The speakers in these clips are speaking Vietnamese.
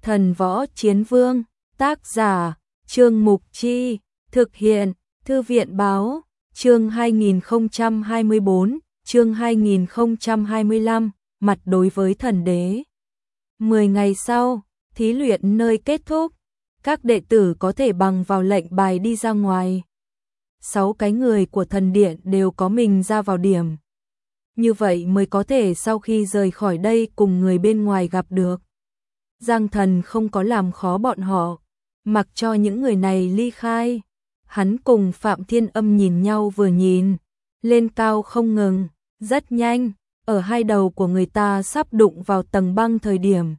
Thần Võ Chiến Vương, tác giả, Trương Mục Chi, thực hiện, Thư viện Báo, chương 2024, chương 2025, mặt đối với thần đế. 10 ngày sau, thí luyện nơi kết thúc, các đệ tử có thể bằng vào lệnh bài đi ra ngoài. 6 cái người của thần điện đều có mình ra vào điểm. Như vậy mới có thể sau khi rời khỏi đây cùng người bên ngoài gặp được. Giang Thần không có làm khó bọn họ, mặc cho những người này ly khai. Hắn cùng Phạm Thiên Âm nhìn nhau vừa nhìn, lên cao không ngừng, rất nhanh, ở hai đầu của người ta sắp đụng vào tầng băng thời điểm.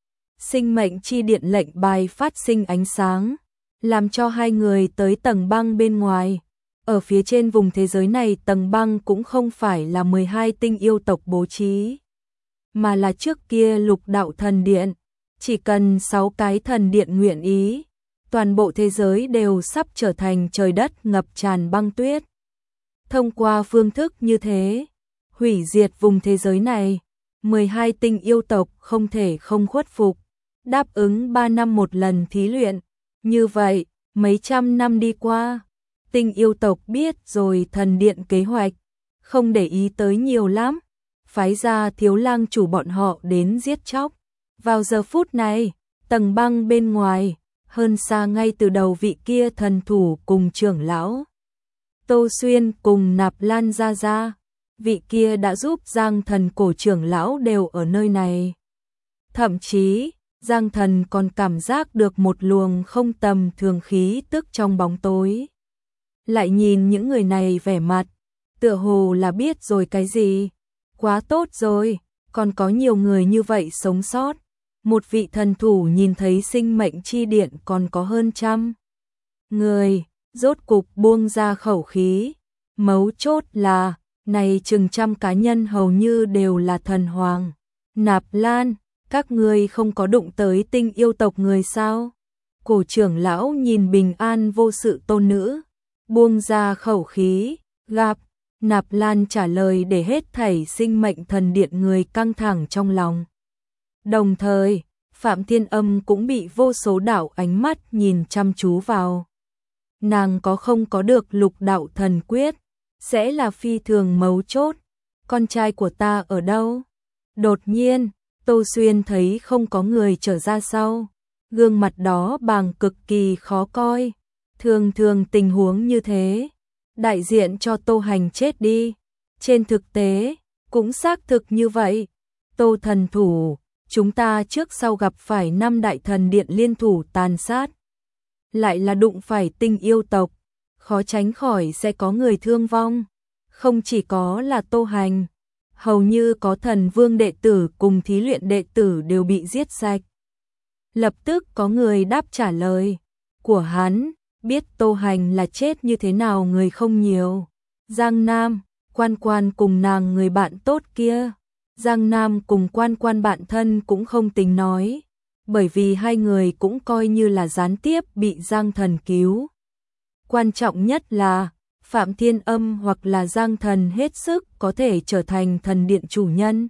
Sinh mệnh chi điện lệnh bài phát sinh ánh sáng, làm cho hai người tới tầng băng bên ngoài. Ở phía trên vùng thế giới này tầng băng cũng không phải là 12 tinh yêu tộc bố trí, mà là trước kia Lục Đạo Thần Điện. Chỉ cần 6 cái thần điện nguyện ý, toàn bộ thế giới đều sắp trở thành trời đất ngập tràn băng tuyết. Thông qua phương thức như thế, hủy diệt vùng thế giới này, 12 tinh yêu tộc không thể không khuất phục, đáp ứng 3 năm một lần thí luyện. Như vậy, mấy trăm năm đi qua, tinh yêu tộc biết rồi thần điện kế hoạch, không để ý tới nhiều lắm, phái ra thiếu lang chủ bọn họ đến giết chóc. Vào giờ phút này, tầng băng bên ngoài, hơn xa ngay từ đầu vị kia thần thủ cùng trưởng lão. Tô Xuyên cùng Nạp Lan ra, vị kia đã giúp Giang Thần cổ trưởng lão đều ở nơi này. Thậm chí, Giang Thần còn cảm giác được một luồng không tầm thường khí tức trong bóng tối. Lại nhìn những người này vẻ mặt, tựa hồ là biết rồi cái gì. Quá tốt rồi, còn có nhiều người như vậy sống sót. Một vị thần thủ nhìn thấy sinh mệnh chi điện còn có hơn 100 người, rốt cục buông ra khẩu khí. Mấu chốt là, này chừng 100 cá nhân hầu như đều là thần hoàng. Nạp Lan, các ngươi không có đụng tới tinh yêu tộc người sao? Cổ trưởng lão nhìn bình an vô sự tôn nữ, buông ra khẩu khí, gặp. Nạp Lan trả lời để hết thảy sinh mệnh thần điện người căng thẳng trong lòng. Đồng thời, Phạm Thiên Âm cũng bị vô số đạo ánh mắt nhìn chăm chú vào. Nàng có không có được Lục Đạo Thần Quyết, sẽ là phi thường mấu chốt. Con trai của ta ở đâu? Đột nhiên, Tô Xuyên thấy không có người trở ra sau. Gương mặt đó bàng cực kỳ khó coi. Thường thường tình huống như thế, đại diện cho Tô Hành chết đi. Trên thực tế, cũng xác thực như vậy. Tô thần thủ, chúng ta trước sau gặp phải 5 đại thần điện liên thủ tàn sát. Lại là đụng phải tinh yêu tộc, khó tránh khỏi sẽ có người thương vong. Không chỉ có là Tô Hành, hầu như có thần vương đệ tử cùng thí luyện đệ tử đều bị giết sạch. Lập tức có người đáp trả lời của hắn, biết Tô Hành là chết như thế nào người không nhiều. Giang Nam, Quan Quan cùng nàng người bạn tốt kia. Giang Nam cùng Quan Quan bạn thân cũng không tính nói, bởi vì hai người cũng coi như là gián tiếp bị Giang Thần cứu. Quan trọng nhất là, Phạm Thiên Âm hoặc là Giang Thần hết sức có thể trở thành thần điện chủ nhân.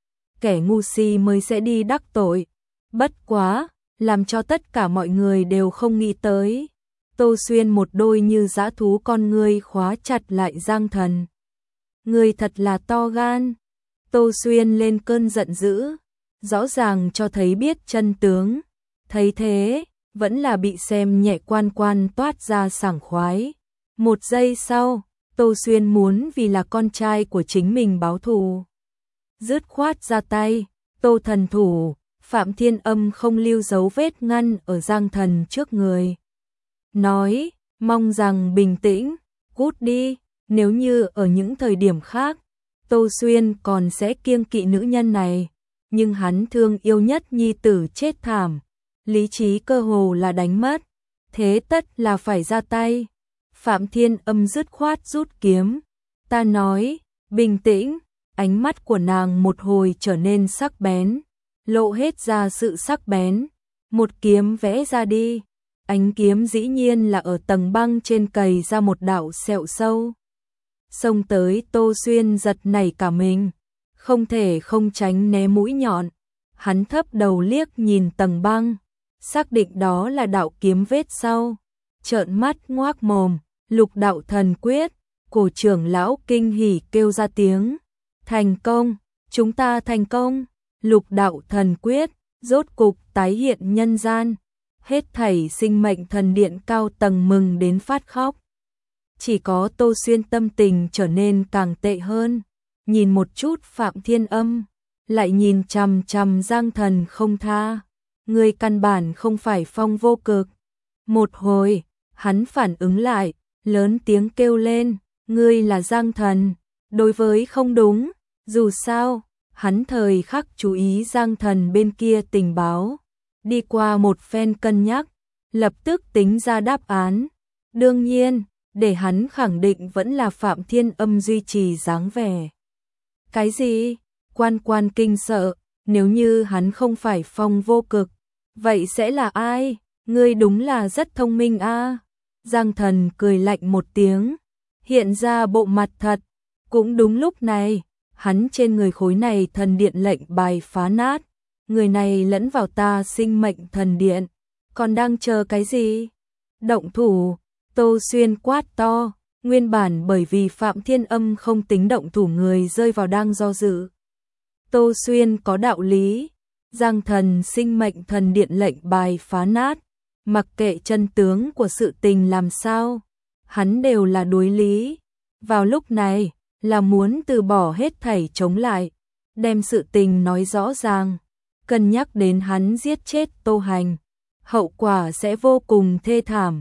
Kẻ ngu si mới sẽ đi đắc tội. Bất quá, làm cho tất cả mọi người đều không nghĩ tới. Tô Xuyên một đôi như dã thú con ngươi khóa chặt lại Giang Thần. Người thật là to gan. Tô Xuyên lên cơn giận dữ, rõ ràng cho thấy biết chân tướng. Thấy thế, vẫn là bị xem nhẹ Quan Quan toát ra sảng khoái. Một giây sau, Tô Xuyên muốn vì là con trai của chính mình báo thù. Dứt khoát ra tay, Tô thần thủ, Phạm Thiên Âm không lưu dấu vết ngăn ở Giang Thần trước người. Nói, mong rằng bình tĩnh, cút đi, nếu như ở những thời điểm khác, Tô Xuyên còn sẽ kiêng kỵ nữ nhân này, nhưng hắn thương yêu nhất nhi tử chết thảm, lý trí cơ hồ là đánh mất, thế tất là phải ra tay. Phạm Thiên Âm dứt khoát rút kiếm, ta nói, bình tĩnh, ánh mắt của nàng một hồi trở nên sắc bén, lộ hết ra sự sắc bén, một kiếm vẽ ra đi, ánh kiếm dĩ nhiên là ở tầng băng trên cày ra một đạo sẹo sâu. Xông tới Tô Xuyên giật nảy cả mình, không thể không tránh né mũi nhọn, hắn thấp đầu liếc nhìn tầng băng, xác định đó là đạo kiếm vết sau, trợn mắt ngoác mồm, Lục đạo thần quyết, cổ trưởng lão kinh hỉ kêu ra tiếng, thành công, chúng ta thành công, Lục đạo thần quyết, rốt cục tái hiện nhân gian, hết thảy sinh mệnh thần điện cao tầng mừng đến phát khóc. Chỉ có Tô Xuyên tâm tình trở nên càng tệ hơn, nhìn một chút Phạm Thiên Âm, lại nhìn chằm chằm Giang Thần không tha, người căn bản không phải Phong Vô Cực. Một hồi, hắn phản ứng lại, lớn tiếng kêu lên, ngươi là Giang Thần, đối với không đúng, dù sao, hắn thời khắc chú ý Giang Thần bên kia tình báo, đi qua một phen cân nhắc, lập tức tính ra đáp án, đương nhiên, để hắn khẳng định vẫn là Phạm Thiên Âm duy trì dáng vẻ. Cái gì? Quan Quan kinh sợ, nếu như hắn không phải Phong Vô Cực, vậy sẽ là ai? Ngươi đúng là rất thông minh a. Giang Thần cười lạnh một tiếng, hiện ra bộ mặt thật. Cũng đúng lúc này, hắn trên người khối này thần điện lệnh bài phá nát, người này lẫn vào ta sinh mệnh thần điện, còn đang chờ cái gì? Động thủ, Tô Xuyên quát to, nguyên bản bởi vì Phạm Thiên Âm không tính động thủ người rơi vào đang do dự. Tô Xuyên có đạo lý, Giang Thần sinh mệnh thần điện lệnh bài phá nát, mặc kệ chân tướng của sự tình làm sao, hắn đều là đối lý. Vào lúc này, là muốn từ bỏ hết thảy chống lại, đem sự tình nói rõ ràng, cân nhắc đến hắn giết chết Tô Hành, hậu quả sẽ vô cùng thê thảm.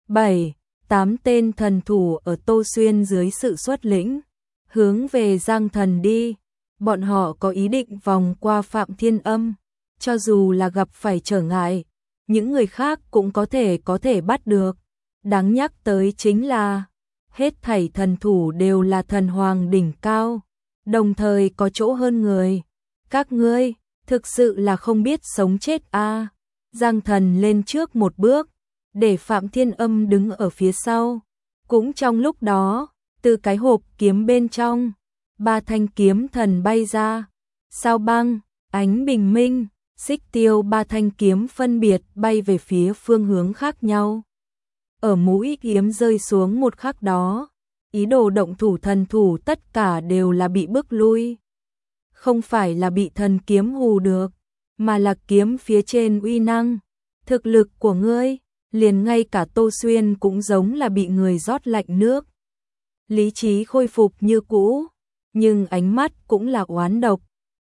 7-8 tên thần thủ ở Tô Xuyên dưới sự xuất lĩnh, hướng về Giang Thần đi, bọn họ có ý định vòng qua Phạm Thiên Âm, cho dù là gặp phải trở ngại, những người khác cũng có thể bắt được. Đáng nhắc tới chính là, hết thảy thần thủ đều là thần hoàng đỉnh cao, đồng thời có chỗ hơn người. Các ngươi, thực sự là không biết sống chết a. Giang Thần lên trước một bước, để Phạm Thiên Âm đứng ở phía sau. Cũng trong lúc đó, từ cái hộp kiếm bên trong, 3 thanh kiếm thần bay ra, sao băng, ánh bình minh, xích tiêu 3 thanh kiếm phân biệt bay về phía phương hướng khác nhau. Ở mũi kiếm rơi xuống một khắc đó, ý đồ động thủ thần thủ tất cả đều là bị bức lui. Không phải là bị thần kiếm hù được, mà là kiếm phía trên uy năng, thực lực của ngươi, liền ngay cả Tô Xuyên cũng giống là bị người rót lạnh nước. Lý trí khôi phục như cũ, nhưng ánh mắt cũng là oán độc.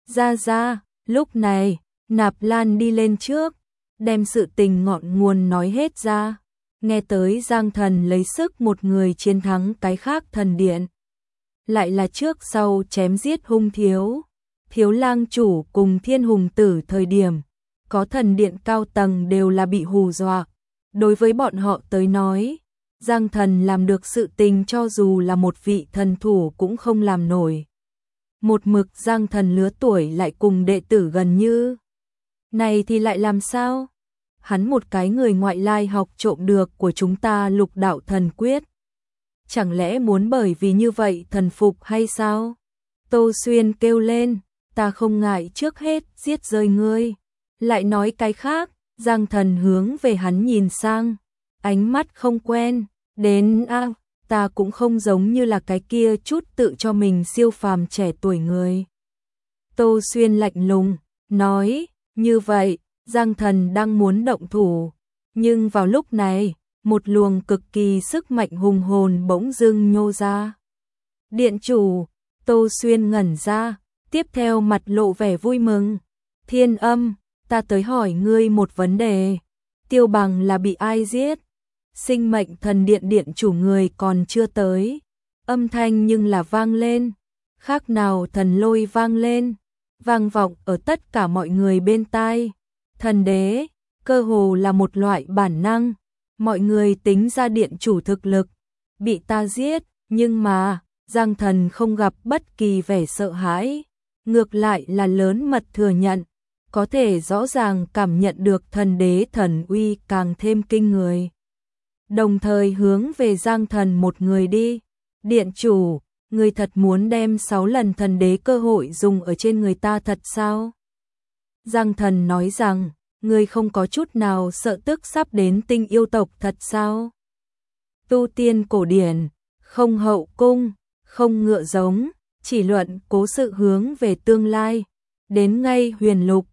Ra, lúc này, Nạp Lan đi lên trước, đem sự tình ngọn nguồn nói hết ra. Nghe tới Giang Thần lấy sức một người chiến thắng cái khác thần điện. Lại là trước sau chém giết hung thiếu lang chủ cùng thiên hùng tử thời điểm, có thần điện cao tầng đều là bị hù dọa. Đối với bọn họ tới nói, Giang Thần làm được sự tình cho dù là một vị thần thủ cũng không làm nổi. Một mực Giang Thần lứa tuổi lại cùng đệ tử gần như. Này thì lại làm sao? Hắn một cái người ngoại lai học trộm được của chúng ta Lục đạo thần quyết. Chẳng lẽ muốn bởi vì như vậy thần phục hay sao? Tô Xuyên kêu lên, ta không ngại trước hết giết rơi ngươi. Lại nói cái khác, Giang Thần hướng về hắn nhìn sang, ánh mắt không quen, đến ta cũng không giống như là cái kia chút tự cho mình siêu phàm trẻ tuổi người. Tô Xuyên lạnh lùng, nói, như vậy, Giang Thần đang muốn động thủ, nhưng vào lúc này, một luồng cực kỳ sức mạnh hùng hồn bỗng dưng nhô ra. Điện chủ, Tô Xuyên ngẩn ra, tiếp theo mặt lộ vẻ vui mừng. Thiên Âm, ta tới hỏi ngươi một vấn đề, Tiêu Bằng là bị ai giết? Sinh mệnh thần điện điện chủ người còn chưa tới, âm thanh nhưng là vang lên, khác nào thần lôi vang lên, vang vọng ở tất cả mọi người bên tai. Thần đế, cơ hồ là một loại bản năng, mọi người tính ra điện chủ thực lực, bị ta giết, nhưng mà, Giang Thần không gặp bất kỳ vẻ sợ hãi, ngược lại là lớn mật thừa nhận, có thể rõ ràng cảm nhận được thần đế thần uy càng thêm kinh người. Đồng thời hướng về Giang Thần một người đi, điện chủ, người thật muốn đem 6 lần thần đế cơ hội dùng ở trên người ta thật sao? Giang Thần nói rằng, ngươi không có chút nào sợ tức sắp đến tinh yêu tộc thật sao? Tu tiên cổ điển, không hậu cung, không ngựa giống, chỉ luận cố sự hướng về tương lai. Đến ngay huyền lục,